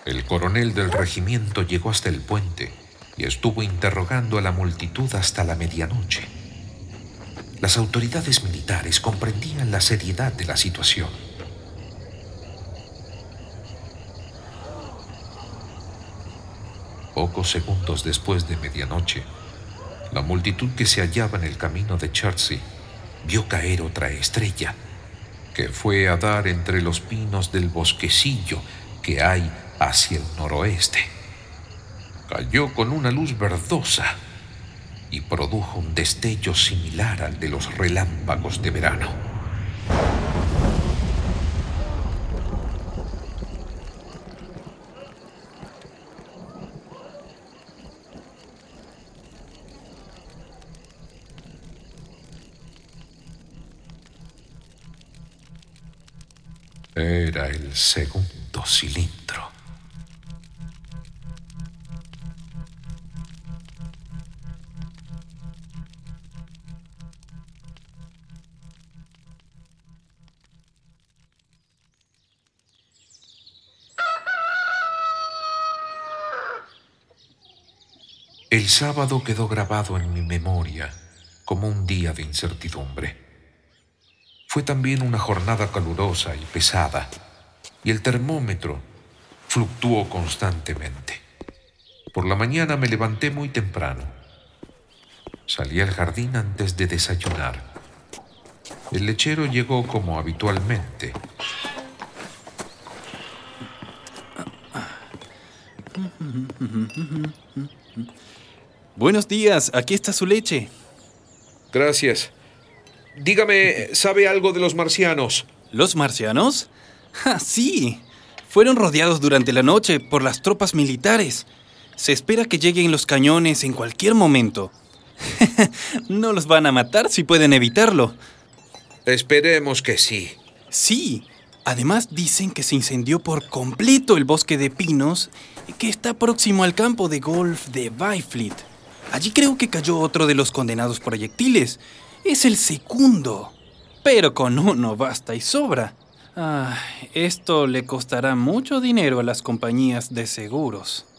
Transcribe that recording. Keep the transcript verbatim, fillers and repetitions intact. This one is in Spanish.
El coronel del regimiento llegó hasta el puente y estuvo interrogando a la multitud hasta la medianoche. Las autoridades militares comprendían la seriedad de la situación. Pocos segundos después de medianoche, la multitud que se hallaba en el camino de Chertsey vio caer otra estrella, que fue a dar entre los pinos del bosquecillo que hay hacia el noroeste. Cayó con una luz verdosa y produjo un destello similar al de los relámpagos de verano. Era el segundo cilindro. El sábado quedó grabado en mi memoria como un día de incertidumbre. Fue también una jornada calurosa y pesada, y el termómetro fluctuó constantemente. Por la mañana me levanté muy temprano. Salí al jardín antes de desayunar. El lechero llegó como habitualmente. Buenos días, aquí está su leche. Gracias. Dígame, ¿sabe algo de los marcianos? ¿Los marcianos? ¡Ah, sí! Fueron rodeados durante la noche por las tropas militares. Se espera que lleguen los cañones en cualquier momento. No los van a matar si pueden evitarlo. Esperemos que sí. Sí. Además dicen que se incendió por completo el bosque de pinos que está próximo al campo de golf de Byfleet. Allí creo que cayó otro de los condenados proyectiles. Es el segundo. Pero con uno basta y sobra. Ah, esto le costará mucho dinero a las compañías de seguros.